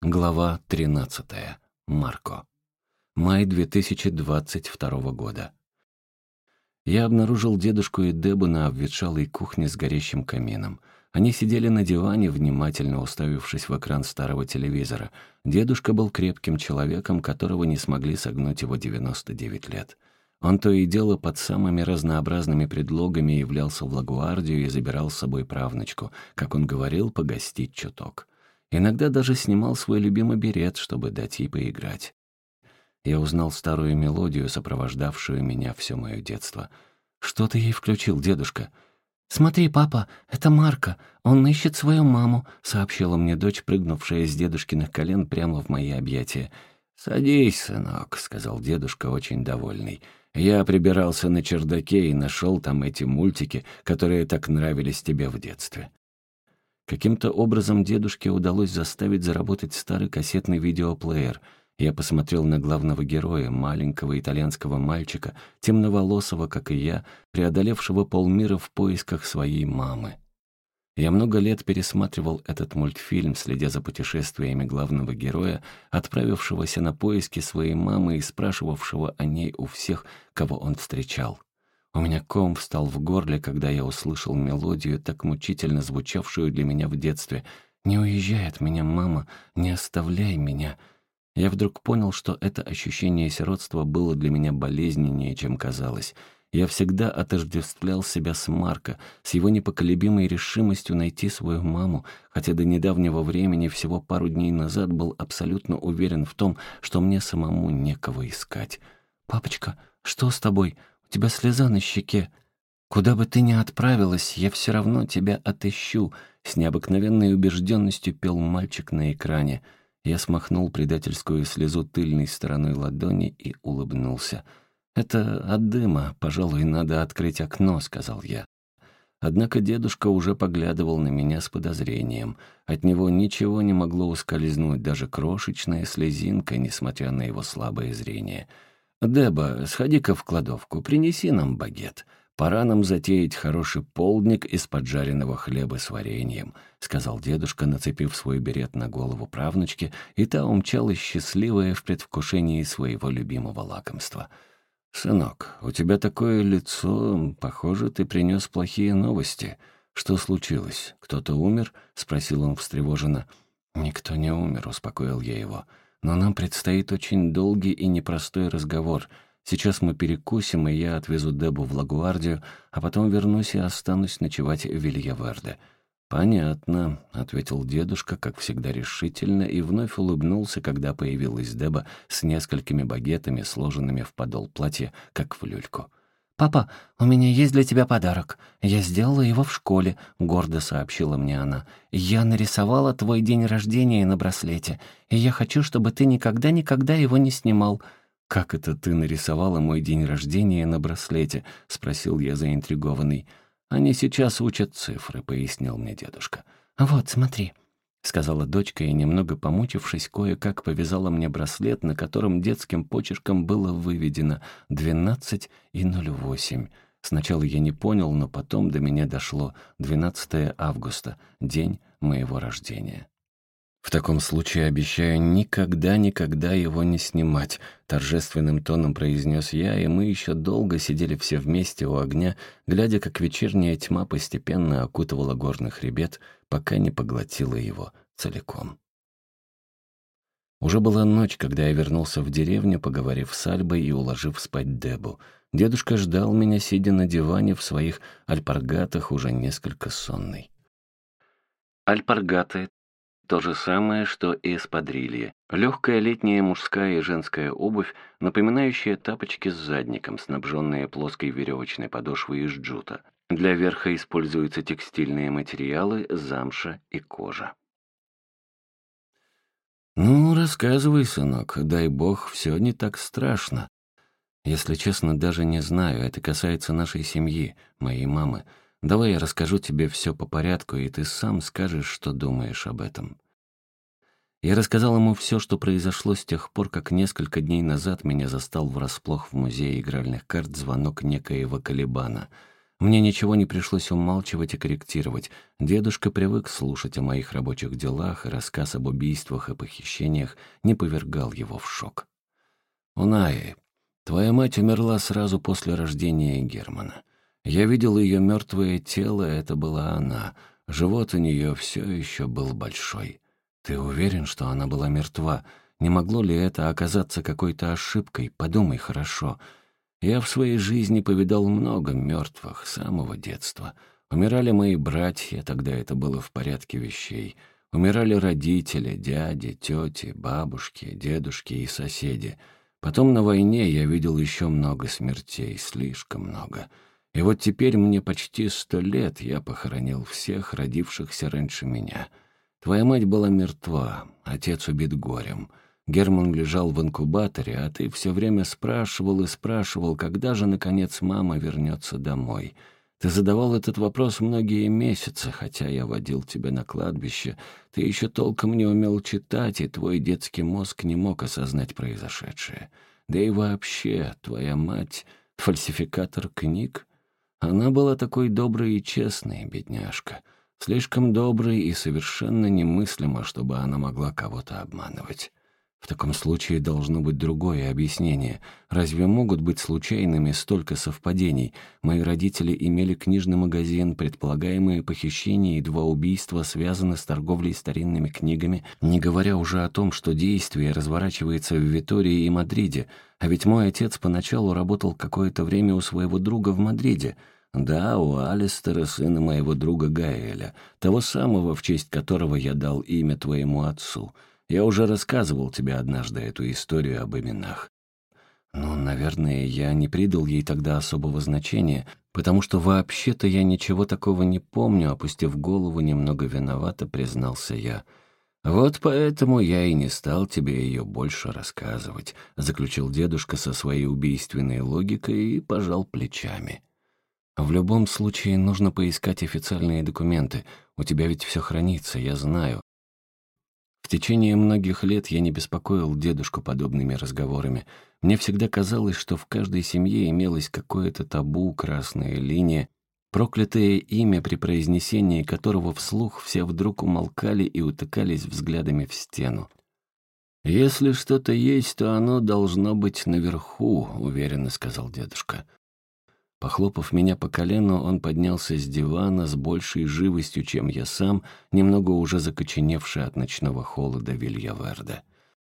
Глава 13. Марко. Май 2022 года. Я обнаружил дедушку и Дебу на обветшалой кухне с горящим камином. Они сидели на диване, внимательно уставившись в экран старого телевизора. Дедушка был крепким человеком, которого не смогли согнуть его 99 лет. Он то и дело под самыми разнообразными предлогами являлся в Лагуардию и забирал с собой правнучку, как он говорил, погостить чуток. Иногда даже снимал свой любимый берет, чтобы дать ей поиграть. Я узнал старую мелодию, сопровождавшую меня все мое детство. «Что ты ей включил, дедушка?» «Смотри, папа, это Марко. Он ищет свою маму», — сообщила мне дочь, прыгнувшая с дедушкиных колен прямо в мои объятия. «Садись, сынок», — сказал дедушка, очень довольный. «Я прибирался на чердаке и нашел там эти мультики, которые так нравились тебе в детстве». Каким-то образом дедушке удалось заставить заработать старый кассетный видеоплеер. Я посмотрел на главного героя, маленького итальянского мальчика, темноволосого, как и я, преодолевшего полмира в поисках своей мамы. Я много лет пересматривал этот мультфильм, следя за путешествиями главного героя, отправившегося на поиски своей мамы и спрашивавшего о ней у всех, кого он встречал. У меня ком встал в горле, когда я услышал мелодию, так мучительно звучавшую для меня в детстве. «Не уезжай от меня, мама, не оставляй меня». Я вдруг понял, что это ощущение сиротства было для меня болезненнее, чем казалось. Я всегда отождествлял себя с Марко, с его непоколебимой решимостью найти свою маму, хотя до недавнего времени, всего пару дней назад, был абсолютно уверен в том, что мне самому некого искать. «Папочка, что с тобой? У тебя слеза на щеке. Куда бы ты ни отправилась, я все равно тебя отыщу», — с необыкновенной убежденностью пел мальчик на экране. Я смахнул предательскую слезу тыльной стороной ладони и улыбнулся. «Это от дыма, пожалуй, надо открыть окно», — сказал я. Однако дедушка уже поглядывал на меня с подозрением. От него ничего не могло ускользнуть, даже крошечная слезинка, несмотря на его слабое зрение. «Деба, сходи-ка в кладовку, принеси нам багет. Пора нам затеять хороший полдник из поджаренного хлеба с вареньем», — сказал дедушка, нацепив свой берет на голову правнучки, и та умчалась счастливая в предвкушении своего любимого лакомства. «Сынок, у тебя такое лицо, похоже, ты принес плохие новости. Что случилось? Кто-то умер?» — спросил он встревоженно. «Никто не умер», — успокоил я его. «Но нам предстоит очень долгий и непростой разговор. Сейчас мы перекусим, и я отвезу Дебу в Лагуардию, а потом вернусь и останусь ночевать в Вильяверде». «Понятно», — ответил дедушка, как всегда решительно, и вновь улыбнулся, когда появилась Деба с несколькими багетами, сложенными в подол платья, как в люльку. «Папа, у меня есть для тебя подарок. Я сделала его в школе», — гордо сообщила мне она. «Я нарисовала твой день рождения на браслете, и я хочу, чтобы ты никогда-никогда его не снимал». «Как это ты нарисовала мой день рождения на браслете?» — спросил я заинтригованный. «Они сейчас учат цифры», — пояснил мне дедушка. «Вот, смотри», — сказала дочка, и, немного помучившись, кое-как повязала мне браслет, на котором детским почерком было выведено 12:08. Сначала я не понял, но потом до меня дошло. 12 августа, день моего рождения. «В таком случае обещаю никогда его не снимать», — торжественным тоном произнес я, и мы еще долго сидели все вместе у огня, глядя, как вечерняя тьма постепенно окутывала горный хребет, пока не поглотила его целиком. Уже была ночь, когда я вернулся в деревню, поговорив с Альбой и уложив спать Дебу. Дедушка ждал меня, сидя на диване в своих альпаргатах, уже несколько сонный. Альпаргаты — то же самое, что и эспадрилья. Легкая летняя мужская и женская обувь, напоминающая тапочки с задником, снабженные плоской веревочной подошвой из джута. Для верха используются текстильные материалы, замша и кожа. «Ну, рассказывай, сынок, дай бог, все не так страшно. Если честно, даже не знаю, это касается нашей семьи, моей мамы. Давай я расскажу тебе все по порядку, и ты сам скажешь, что думаешь об этом». Я рассказал ему все, что произошло с тех пор, как несколько дней назад меня застал врасплох в музее игральных карт звонок некоего Калибана. Мне ничего не пришлось умалчивать и корректировать. Дедушка привык слушать о моих рабочих делах, и рассказ об убийствах и похищениях не повергал его в шок. «Унаи, твоя мать умерла сразу после рождения Германа. Я видел ее мертвое тело, это была она. Живот у нее все еще был большой. Ты уверен, что она была мертва? Не могло ли это оказаться какой-то ошибкой? Подумай хорошо. Я в своей жизни повидал много мертвых с самого детства. Умирали мои братья, тогда это было в порядке вещей. Умирали родители, дяди, тети, бабушки, дедушки и соседи. Потом на войне я видел еще много смертей, слишком много. И вот теперь мне почти 100 лет, я похоронил всех, родившихся раньше меня. Твоя мать была мертва, отец убит горем. Герман лежал в инкубаторе, а ты все время спрашивал и спрашивал, когда же, наконец, мама вернется домой. Ты задавал этот вопрос многие месяцы, хотя я водил тебя на кладбище. Ты еще толком не умел читать, и твой детский мозг не мог осознать произошедшее. Да и вообще, твоя мать — фальсификатор книг? Она была такой доброй и честной, бедняжка. Слишком доброй и совершенно немыслимо, чтобы она могла кого-то обманывать. В таком случае должно быть другое объяснение. Разве могут быть случайными столько совпадений? Мои родители имели книжный магазин, предполагаемые похищения и 2 убийства связаны с торговлей старинными книгами, не говоря уже о том, что действие разворачивается в Витории и Мадриде. А ведь мой отец поначалу работал какое-то время у своего друга в Мадриде. Да, у Алистера, сына моего друга Гаэля, того самого, в честь которого я дал имя твоему отцу. Я уже рассказывал тебе однажды эту историю об именах. Ну, наверное, я не придал ей тогда особого значения, потому что вообще-то я ничего такого не помню, опустив голову, немного виновато признался я. «Вот поэтому я и не стал тебе ее больше рассказывать», заключил дедушка со своей убийственной логикой и пожал плечами. «В любом случае нужно поискать официальные документы. У тебя ведь все хранится, я знаю». В течение многих лет я не беспокоил дедушку подобными разговорами. Мне всегда казалось, что в каждой семье имелось какое-то табу, красная линия, проклятое имя, при произнесении которого вслух все вдруг умолкали и утыкались взглядами в стену. «Если что-то есть, то оно должно быть наверху», — уверенно сказал дедушка. Похлопав меня по колену, он поднялся с дивана с большей живостью, чем я сам, немного уже закоченевший от ночного холода Вильяверде.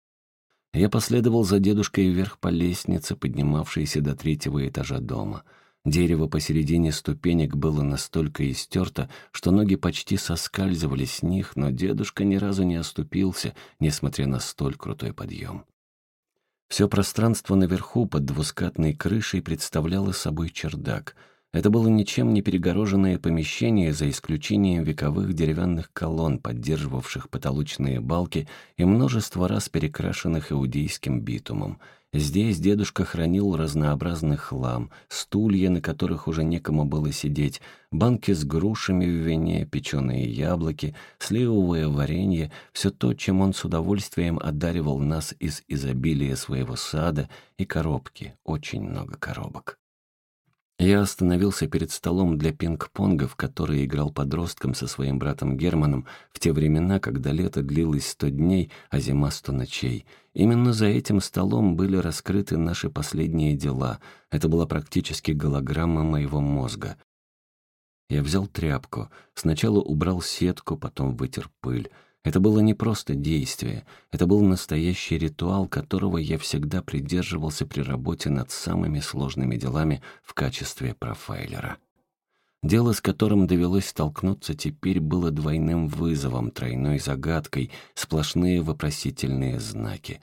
Я последовал за дедушкой вверх по лестнице, поднимавшейся до 3-го этажа дома. Дерево посередине ступенек было настолько истерто, что ноги почти соскальзывали с них, но дедушка ни разу не оступился, несмотря на столь крутой подъем. Все пространство наверху под двускатной крышей представляло собой чердак. Это было ничем не перегороженное помещение, за исключением вековых деревянных колонн, поддерживавших потолочные балки и множество раз перекрашенных иудейским битумом. Здесь дедушка хранил разнообразный хлам, стулья, на которых уже некому было сидеть, банки с грушами в вине, печеные яблоки, сливовое варенье, все то, чем он с удовольствием одаривал нас из изобилия своего сада, и коробки, очень много коробок. Я остановился перед столом для пинг-понга, в который играл подростком со своим братом Германом в те времена, когда лето длилось 100 дней, а зима 100 ночей. Именно за этим столом были раскрыты наши последние дела. Это была практически голограмма моего мозга. Я взял тряпку, сначала убрал сетку, потом вытер пыль. Это было не просто действие, это был настоящий ритуал, которого я всегда придерживался при работе над самыми сложными делами в качестве профайлера. Дело, с которым довелось столкнуться теперь, было двойным вызовом, тройной загадкой, сплошные вопросительные знаки.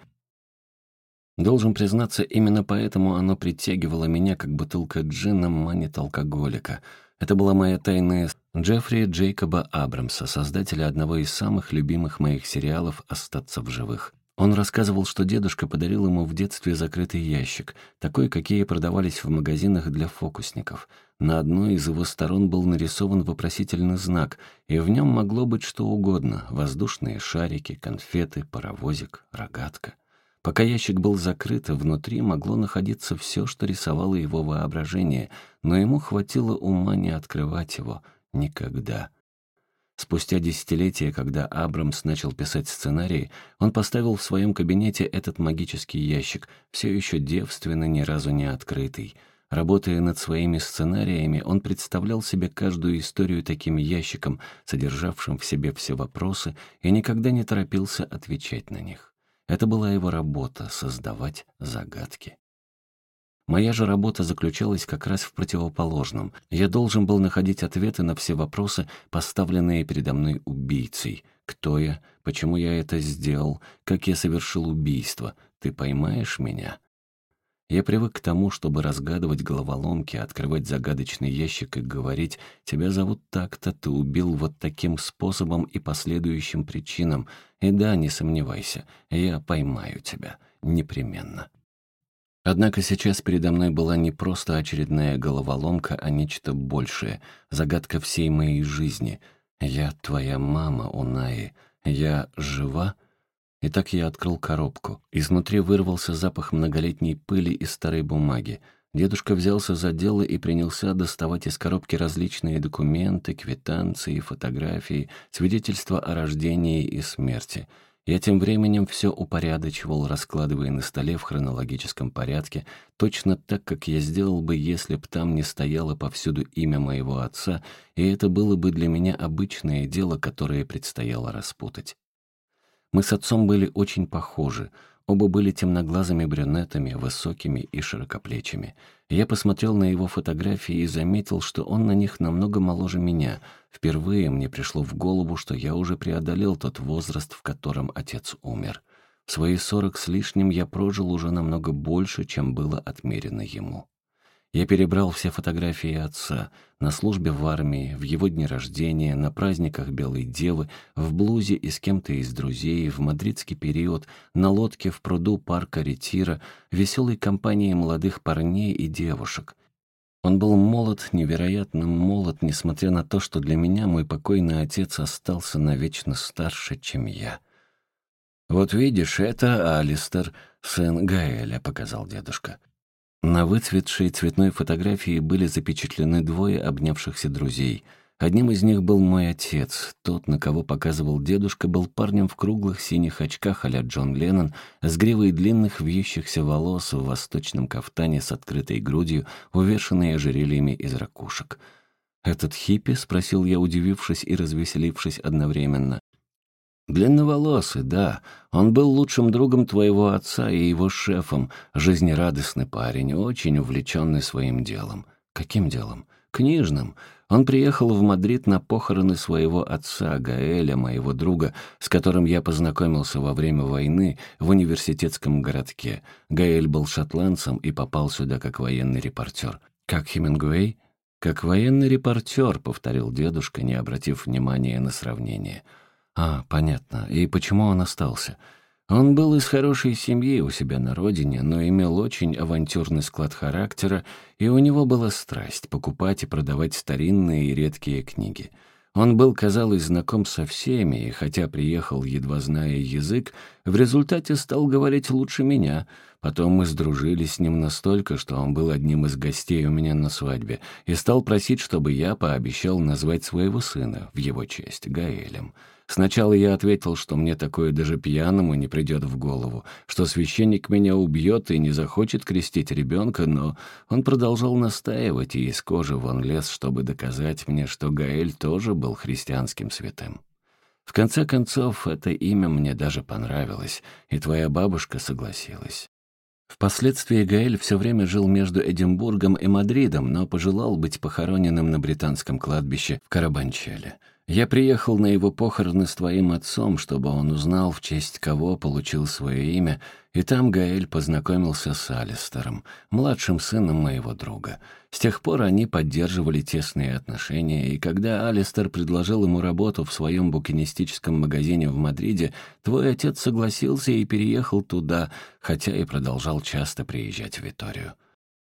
Должен признаться, именно поэтому оно притягивало меня, как бутылка джина манит алкоголика. Это была моя тайная Джеффри Джейкоба Абрамса, создателя одного из самых любимых моих сериалов «Остаться в живых». Он рассказывал, что дедушка подарил ему в детстве закрытый ящик, такой, какие продавались в магазинах для фокусников. На одной из его сторон был нарисован вопросительный знак, и в нем могло быть что угодно — воздушные шарики, конфеты, паровозик, рогатка. Пока ящик был закрыт, внутри могло находиться все, что рисовало его воображение, но ему хватило ума не открывать его. Никогда. Спустя десятилетия, когда Абрамс начал писать сценарии, он поставил в своем кабинете этот магический ящик, все еще девственно, ни разу не открытый. Работая над своими сценариями, он представлял себе каждую историю таким ящиком, содержавшим в себе все вопросы, и никогда не торопился отвечать на них. Это была его работа — создавать загадки. Моя же работа заключалась как раз в противоположном. Я должен был находить ответы на все вопросы, поставленные передо мной убийцей. Кто я? Почему я это сделал? Как я совершил убийство? Ты поймаешь меня? Я привык к тому, чтобы разгадывать головоломки, открывать загадочный ящик и говорить: «Тебя зовут так-то, ты убил вот таким способом и по следующим причинам. И да, не сомневайся, я поймаю тебя. Непременно». Однако сейчас передо мной была не просто очередная головоломка, а нечто большее, загадка всей моей жизни. «Я твоя мама, Унаи. Я жива?» И так я открыл коробку. Изнутри вырвался запах многолетней пыли и старой бумаги. Дедушка взялся за дело и принялся доставать из коробки различные документы, квитанции, фотографии, свидетельства о рождении и смерти. Я тем временем все упорядочивал, раскладывая на столе в хронологическом порядке, точно так, как я сделал бы, если б там не стояло повсюду имя моего отца, и это было бы для меня обычное дело, которое предстояло распутать. Мы с отцом были очень похожи. Оба были темноглазыми брюнетами, высокими и широкоплечими. Я посмотрел на его фотографии и заметил, что он на них намного моложе меня. Впервые мне пришло в голову, что я уже преодолел тот возраст, в котором отец умер. В свои 40 с лишним я прожил уже намного больше, чем было отмерено ему. Я перебрал все фотографии отца на службе в армии, в его дни рождения, на праздниках Белой Девы, в блузе и с кем-то из друзей, в мадридский период, на лодке в пруду парка Ретира, в веселой компании молодых парней и девушек. Он был молод, невероятно молод, несмотря на то, что для меня мой покойный отец остался навечно старше, чем я. «Вот видишь, это Алистер, сын Гаэля», — показал дедушка. На выцветшей цветной фотографии были запечатлены двое обнявшихся друзей. Одним из них был мой отец. Тот, на кого показывал дедушка, был парнем в круглых синих очках а-ля Джон Леннон, с гривой длинных вьющихся волос в восточном кафтане с открытой грудью, увешанной ожерельями из ракушек. «Этот хиппи?» — спросил я, удивившись и развеселившись одновременно. «Длинноволосый, да. Он был лучшим другом твоего отца и его шефом. Жизнерадостный парень, очень увлеченный своим делом». «Каким делом?» «Книжным. Он приехал в Мадрид на похороны своего отца, Гаэля, моего друга, с которым я познакомился во время войны в университетском городке. Гаэль был шотландцем и попал сюда как военный репортер». «Как Хемингуэй?» «Как военный репортер», — повторил дедушка, не обратив внимания на сравнение. «А, понятно. И почему он остался?» Он был из хорошей семьи у себя на родине, но имел очень авантюрный склад характера, и у него была страсть покупать и продавать старинные и редкие книги. Он был, казалось, знаком со всеми, и хотя приехал, едва зная язык, в результате стал говорить лучше меня. Потом мы сдружились с ним настолько, что он был одним из гостей у меня на свадьбе, и стал просить, чтобы я пообещал назвать своего сына в его честь Гаэлем. Сначала я ответил, что мне такое даже пьяному не придет в голову, что священник меня убьет и не захочет крестить ребенка, но он продолжал настаивать и из кожи вон лез, чтобы доказать мне, что Гаэль тоже был христианским святым. В конце концов, это имя мне даже понравилось, и твоя бабушка согласилась. Впоследствии Гаэль все время жил между Эдинбургом и Мадридом, но пожелал быть похороненным на британском кладбище в Карабанчеле. Я приехал на его похороны с твоим отцом, чтобы он узнал, в честь кого получил свое имя, и там Гаэль познакомился с Алистером, младшим сыном моего друга. С тех пор они поддерживали тесные отношения, и когда Алистер предложил ему работу в своем букинистическом магазине в Мадриде, твой отец согласился и переехал туда, хотя и продолжал часто приезжать в Виторию.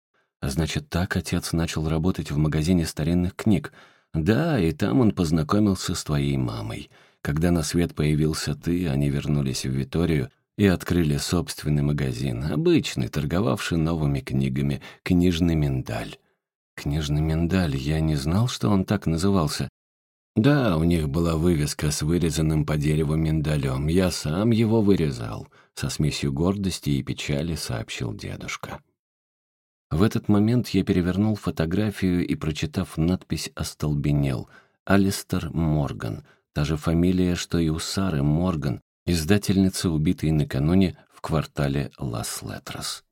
Значит, так отец начал работать в магазине старинных книг. Да, и там он познакомился с твоей мамой. Когда на свет появился ты, они вернулись в Виторию, и открыли собственный магазин, обычный, торговавший новыми книгами, «Книжный миндаль». «Книжный миндаль», я не знал, что он так назывался. Да, у них была вывеска с вырезанным по дереву миндалем. Я сам его вырезал, со смесью гордости и печали сообщил дедушка. В этот момент я перевернул фотографию и, прочитав надпись, остолбенел. Алистер Морган. Та же фамилия, что и у Сары Морган, издательницы, убитой накануне в квартале Лас-Летрос.